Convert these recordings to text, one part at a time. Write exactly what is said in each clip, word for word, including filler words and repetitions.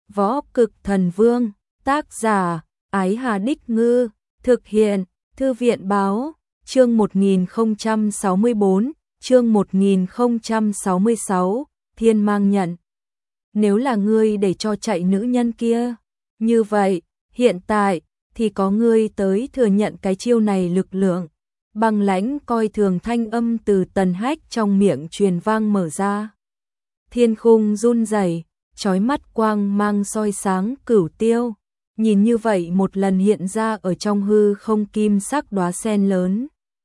Võ Cực Thần Vương, tác giả, Ái Hà Đích Ngư, thực hiện, Thư viện báo, chương một nghìn không trăm sáu mươi bốn, chương một nghìn không trăm sáu mươi sáu, Thiên Mang nhận. Nếu là ngươi để cho chạy nữ nhân kia, như vậy, hiện tại, thì có ngươi tới thừa nhận cái chiêu này lực lượng. Băng lãnh coi thường thanh âm từ Tần Hách trong miệng truyền vang mở ra. Thiên khung run rẩy, chói mắt quang mang soi sáng cửu tiêu. Nhìn như vậy một lần hiện ra ở trong hư không kim sắc đóa sen lớn.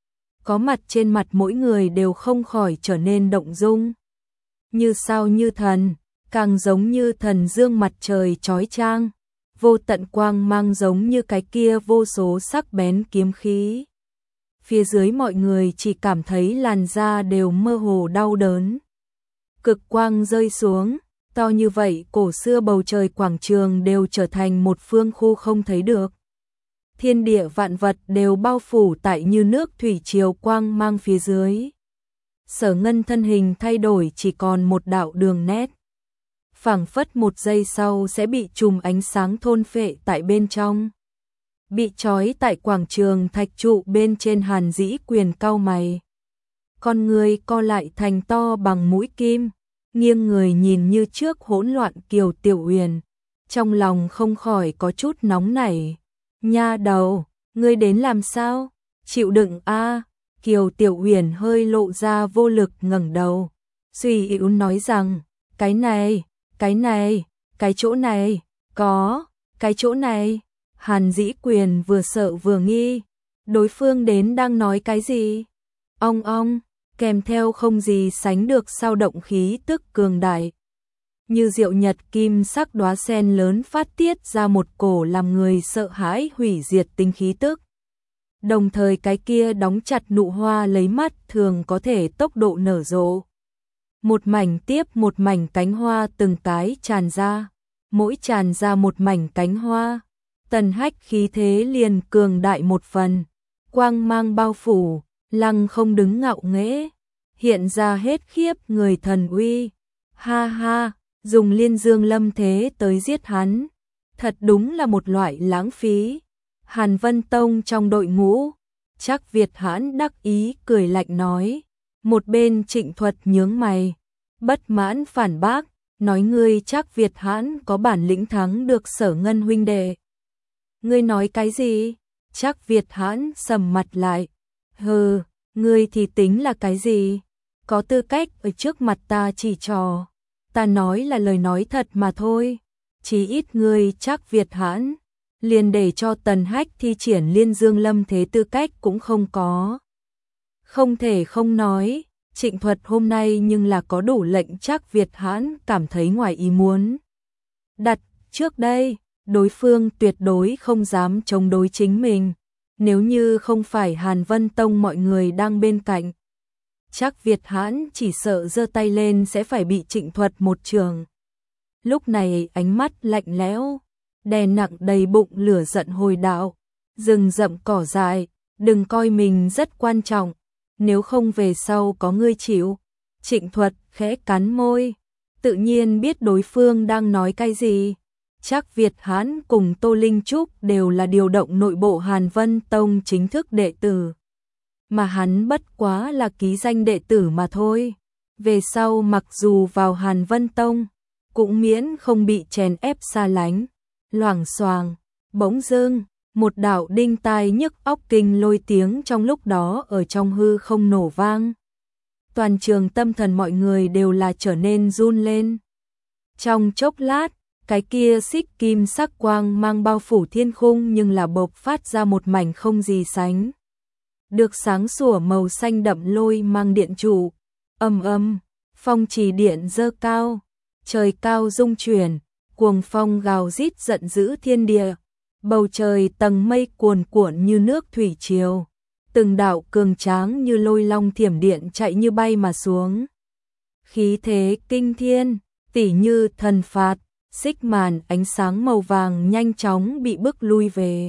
Có mặt trên mặt mỗi người đều không khỏi trở nên động dung. Như sao như thần, càng giống như thần dương mặt trời chói chang. Vô tận quang mang giống như cái kia vô số sắc bén kiếm khí. Phía dưới mọi người chỉ cảm thấy làn da đều mơ hồ đau đớn. Cực quang rơi xuống, to như vậy cổ xưa bầu trời quảng trường đều trở thành một phương khu không thấy được. Thiên địa vạn vật đều bao phủ tại như nước thủy triều quang mang phía dưới. Sở Ngân thân hình thay đổi chỉ còn một đạo đường nét. Phảng phất một giây sau sẽ bị chùm ánh sáng thôn phệ tại bên trong. Bị trói tại quảng trường thạch trụ bên trên Hàn Dĩ Quyền cau mày. Con người co lại thành to bằng mũi kim, nghiêng người nhìn như trước hỗn loạn Kiều Tiểu Uyển, trong lòng không khỏi có chút nóng nảy. Nha đầu, ngươi đến làm sao? Chịu đựng a. Kiều Tiểu Uyển hơi lộ ra vô lực ngẩng đầu, suy yếu nói rằng, cái này, cái này, cái chỗ này, có, cái chỗ này. Hàn Dĩ Quyền vừa sợ vừa nghi, đối phương đến đang nói cái gì? Ong ong, kèm theo không gì sánh được sao động khí tức cường đại. Như diệu nhật kim sắc đóa sen lớn phát tiết ra một cổ làm người sợ hãi hủy diệt tinh khí tức. Đồng thời cái kia đóng chặt nụ hoa lấy mắt thường có thể tốc độ nở rộ. Một mảnh tiếp một mảnh cánh hoa từng cái tràn ra, mỗi tràn ra một mảnh cánh hoa. Tần Hách khí thế liền cường đại một phần, quang mang bao phủ, lăng không đứng ngạo nghễ, hiện ra hết khiếp người thần uy. Ha ha, dùng liên dương lâm thế tới giết hắn, thật đúng là một loại lãng phí. Hàn Vân Tông trong đội ngũ, Trác Việt Hãn đắc ý cười lạnh nói, một bên Trịnh Thuật nhướng mày, bất mãn phản bác, nói ngươi Trác Việt Hãn có bản lĩnh thắng được Sở Ngân huynh đệ. Ngươi nói cái gì? Trác Việt Hãn sầm mặt lại. Hừ, ngươi thì tính là cái gì? Có tư cách ở trước mặt ta chỉ trò. Ta nói là lời nói thật mà thôi. Chỉ ít ngươi Trác Việt Hãn, liền để cho Tần Hách thi triển liên dương lâm thế tư cách cũng không có. Không thể không nói, Trịnh Thuật hôm nay nhưng là có đủ lệnh Trác Việt Hãn cảm thấy ngoài ý muốn. Đặt trước đây, đối phương tuyệt đối không dám chống đối chính mình, nếu như không phải Hàn Vân Tông mọi người đang bên cạnh. Trác Việt Hãn chỉ sợ giơ tay lên sẽ phải bị Trịnh Thuật một trường. Lúc này ánh mắt lạnh lẽo, đè nặng đầy bụng lửa giận hồi đạo, rừng rậm cỏ dại, đừng coi mình rất quan trọng, nếu không về sau có ngươi chịu. Trịnh Thuật khẽ cắn môi, tự nhiên biết đối phương đang nói cái gì. Trác Việt Hãn cùng Tô Linh Trúc đều là điều động nội bộ Hàn Vân Tông chính thức đệ tử. Mà hắn bất quá là ký danh đệ tử mà thôi. Về sau mặc dù vào Hàn Vân Tông, cũng miễn không bị chèn ép xa lánh. Loảng xoàng, bỗng dưng, một đạo đinh tai nhức óc kinh lôi tiếng trong lúc đó ở trong hư không nổ vang. Toàn trường tâm thần mọi người đều là trở nên run lên. Trong chốc lát, cái kia xích kim sắc quang mang bao phủ thiên khung nhưng là bộc phát ra một mảnh không gì sánh được sáng sủa màu xanh đậm lôi mang điện trụ. Ầm ầm, phong trì điện dơ cao, trời cao rung chuyển, cuồng phong gào rít giận dữ thiên địa. Bầu trời tầng mây cuồn cuộn như nước thủy triều, từng đạo cường tráng như lôi long thiểm điện chạy như bay mà xuống. Khí thế kinh thiên, tỉ như thần phạt. Xích màn ánh sáng màu vàng nhanh chóng bị bức lui về.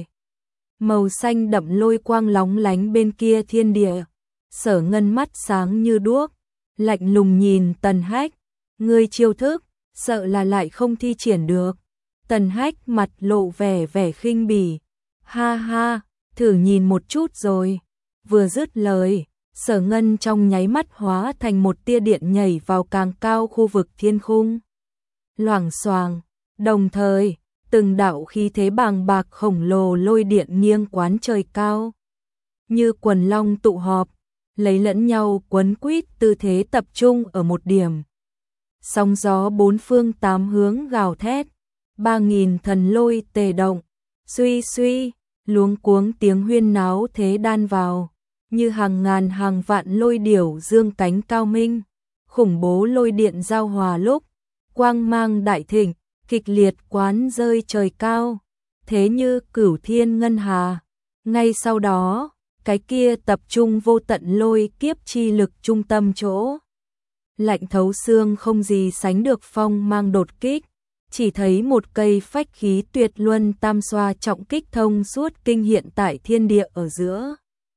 Màu xanh đậm lôi quang lóng lánh bên kia thiên địa. Sở Ngân mắt sáng như đuốc, lạnh lùng nhìn Tần Hách. Ngươi chiêu thức, sợ là lại không thi triển được. Tần Hách mặt lộ vẻ vẻ khinh bỉ. Ha ha, thử nhìn một chút rồi. Vừa dứt lời, Sở Ngân trong nháy mắt hóa thành một tia điện nhảy vào càng cao khu vực thiên khung. Loảng xoàng, đồng thời, từng đạo khí thế bàng bạc khổng lồ lôi điện nghiêng quán trời cao. Như quần long tụ họp, lấy lẫn nhau quấn quýt tư thế tập trung ở một điểm. Sóng gió bốn phương tám hướng gào thét, ba nghìn thần lôi tề động, suy suy, luống cuống tiếng huyên náo thế đan vào, như hàng ngàn hàng vạn lôi điểu dương cánh cao minh, khủng bố lôi điện giao hòa lúc, quang mang đại thịnh, kịch liệt quán rơi trời cao, thế như cửu thiên ngân hà. Ngay sau đó, cái kia tập trung vô tận lôi kiếp chi lực trung tâm chỗ. Lạnh thấu xương không gì sánh được phong mang đột kích, chỉ thấy một cây phách khí tuyệt luân tam xoa trọng kích thông suốt kinh hiện tại thiên địa ở giữa.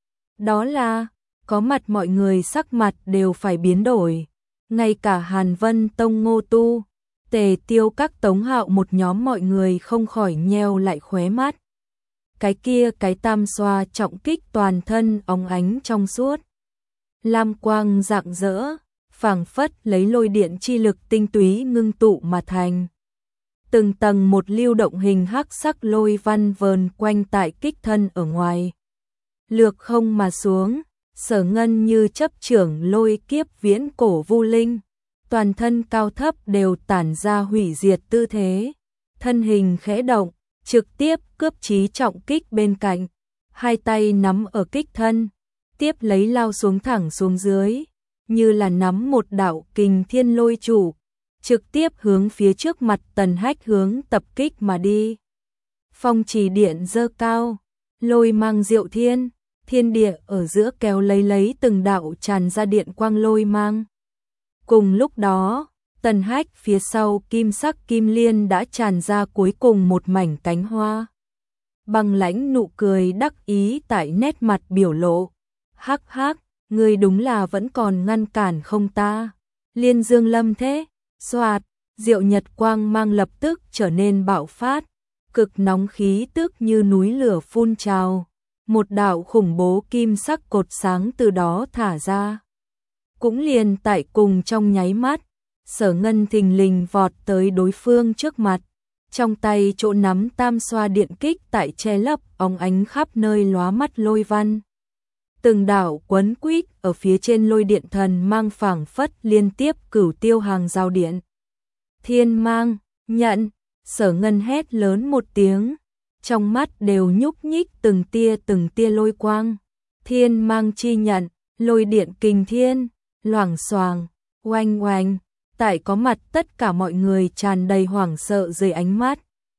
Đó là, có mặt mọi người sắc mặt đều phải biến đổi, ngay cả Hàn Vân Tông Ngô Tu, Tề Tiêu các Tống Hạo một nhóm mọi người không khỏi nheo lại khóe mắt. Cái kia cái tam xoa trọng kích toàn thân óng ánh trong suốt, lam quang rạng rỡ, phảng phất lấy lôi điện chi lực tinh túy ngưng tụ mà thành. Từng tầng một lưu động hình hắc sắc lôi văn vờn quanh tại kích thân ở ngoài. Lược không mà xuống, Sở Ngân như chấp trưởng lôi kiếp viễn cổ vu linh, toàn thân cao thấp đều tản ra hủy diệt tư thế, thân hình khẽ động, trực tiếp cướp chí trọng kích bên cạnh, hai tay nắm ở kích thân, tiếp lấy lao xuống thẳng xuống dưới, như là nắm một đạo kình thiên lôi trụ, trực tiếp hướng phía trước mặt Tần Hách hướng tập kích mà đi. Phong trì điện dơ cao, lôi mang diệu thiên, thiên địa ở giữa kéo lấy lấy từng đạo tràn ra điện quang lôi mang. Cùng lúc đó, Tần Hách phía sau kim sắc kim liên đã tràn ra cuối cùng một mảnh cánh hoa. Băng lãnh nụ cười đắc ý tại nét mặt biểu lộ. Hắc hắc, ngươi đúng là vẫn còn ngăn cản không ta. Liên dương lâm thế, xoạt, diệu nhật quang mang lập tức trở nên bạo phát, cực nóng khí tức như núi lửa phun trào. Một đạo khủng bố kim sắc cột sáng từ đó thả ra. Cũng liền tại cùng trong nháy mắt, Sở Ngân thình lình vọt tới đối phương trước mặt, trong tay chỗ nắm tam xoa điện kích tại che lấp óng ánh khắp nơi lóa mắt lôi văn. Từng đạo quấn quýt ở phía trên lôi điện thần mang phảng phất liên tiếp cửu tiêu hàng giao điện. Thiên mang, nhận, Sở Ngân hét lớn một tiếng, trong mắt đều nhúc nhích từng tia từng tia lôi quang. Thiên mang chi nhận, lôi điện kình thiên, loảng xoàng, oanh oanh, tại có mặt tất cả mọi người tràn đầy hoảng sợ dưới ánh mắt.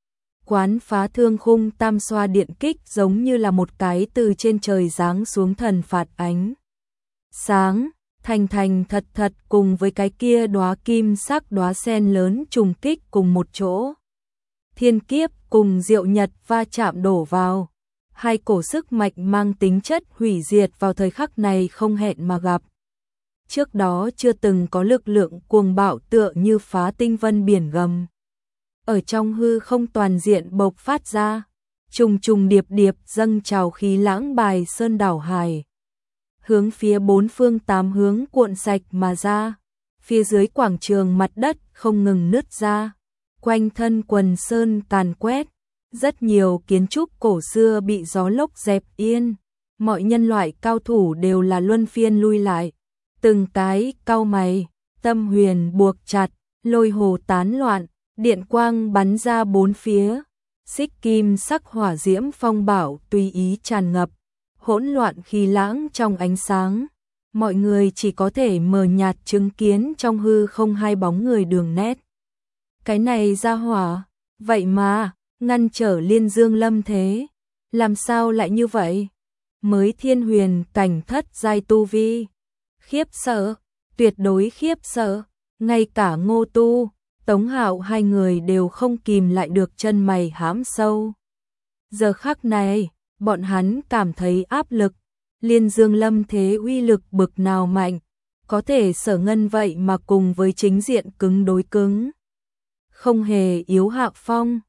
Quán phá thương khung tam xoa điện kích giống như là một cái từ trên trời giáng xuống thần phạt ánh sáng, thành thành thật thật cùng với cái kia đóa kim sắc đóa sen lớn trùng kích cùng một chỗ. Thiên kiếp cùng diệu nhật va chạm đổ vào, hai cổ sức mạnh mang tính chất hủy diệt vào thời khắc này không hẹn mà gặp. Trước đó chưa từng có lực lượng cuồng bạo tựa như phá tinh vân biển gầm. Ở trong hư không toàn diện bộc phát ra, trùng trùng điệp điệp dâng trào khí lãng bài sơn đảo hải. Hướng phía bốn phương tám hướng cuộn sạch mà ra, phía dưới quảng trường mặt đất không ngừng nứt ra, quanh thân quần sơn càn quét, rất nhiều kiến trúc cổ xưa bị gió lốc dẹp yên, mọi nhân loại cao thủ đều là luân phiên lui lại. Từng cái cau mày, tâm huyền buộc chặt, lôi hồ tán loạn, điện quang bắn ra bốn phía, xích kim sắc hỏa diễm phong bảo tùy ý tràn ngập, hỗn loạn khí lãng trong ánh sáng. Mọi người chỉ có thể mờ nhạt chứng kiến trong hư không hai bóng người đường nét. Cái này ra hỏa, vậy mà, ngăn trở liên dương lâm thế, làm sao lại như vậy? Mới thiên huyền cảnh thất giai tu vi. Khiếp sợ, tuyệt đối khiếp sợ, ngay cả Ngô Tu, Tống Hạo hai người đều không kìm lại được chân mày hãm sâu. Giờ khắc này, bọn hắn cảm thấy áp lực, liên dương lâm thế uy lực bực nào mạnh, có thể Sở Ngân vậy mà cùng với chính diện cứng đối cứng. Không hề yếu hạ phong,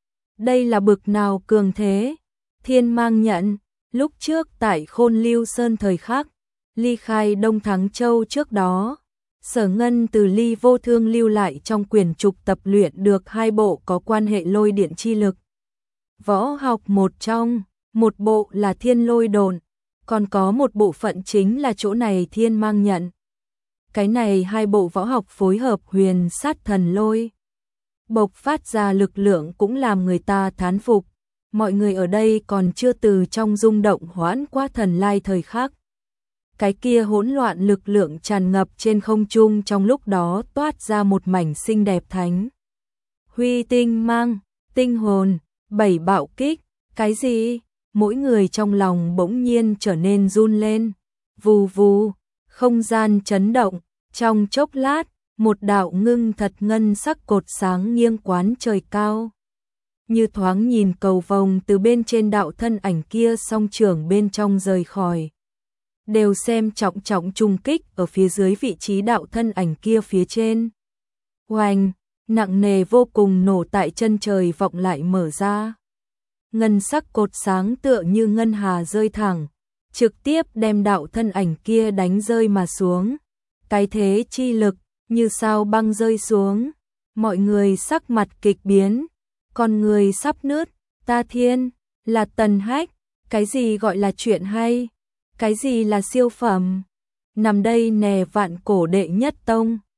Đây là bực nào cường thế? Thiên Mang nhận, lúc trước tại Khôn Lưu Sơn thời khắc, ly khai Đông Thắng Châu trước đó, Sở Ngân từ Ly Vô Thương lưu lại trong quyển trục tập luyện được hai bộ có quan hệ lôi điện chi lực. Võ học một trong, một bộ là Thiên Lôi Độn, còn có một bộ phận chính là chỗ này Thiên Mang nhận. Cái này hai bộ võ học phối hợp huyền sát thần lôi, bộc phát ra lực lượng cũng làm người ta thán phục. Mọi người ở đây còn chưa từ trong rung động hoãn qua thần lai thời khắc. Cái kia hỗn loạn lực lượng tràn ngập trên không trung, trong lúc đó toát ra một mảnh xinh đẹp thánh huy tinh mang, tinh hồn, bảy bạo kích, cái gì? Mỗi người trong lòng bỗng nhiên trở nên run lên, vù vù, không gian chấn động, trong chốc lát, một đạo ngưng thật ngân sắc cột sáng nghiêng quán trời cao. Như thoáng nhìn cầu vồng từ bên trên đạo thân ảnh kia song trưởng bên trong rời khỏi. Đều xem trọng trọng trùng kích ở phía dưới vị trí đạo thân ảnh kia phía trên. Oanh, nặng nề vô cùng nổ tại chân trời vọng lại mở ra. Ngân sắc cột sáng tựa như ngân hà rơi thẳng, trực tiếp đem đạo thân ảnh kia đánh rơi mà xuống. Cái thế chi lực, như sao băng rơi xuống. Mọi người sắc mặt kịch biến, con người sắp nứt. Ta thiên, là Tần Hách, cái gì gọi là chuyện hay? Cái gì là siêu phẩm? Nằm đây nè vạn cổ đệ nhất tông.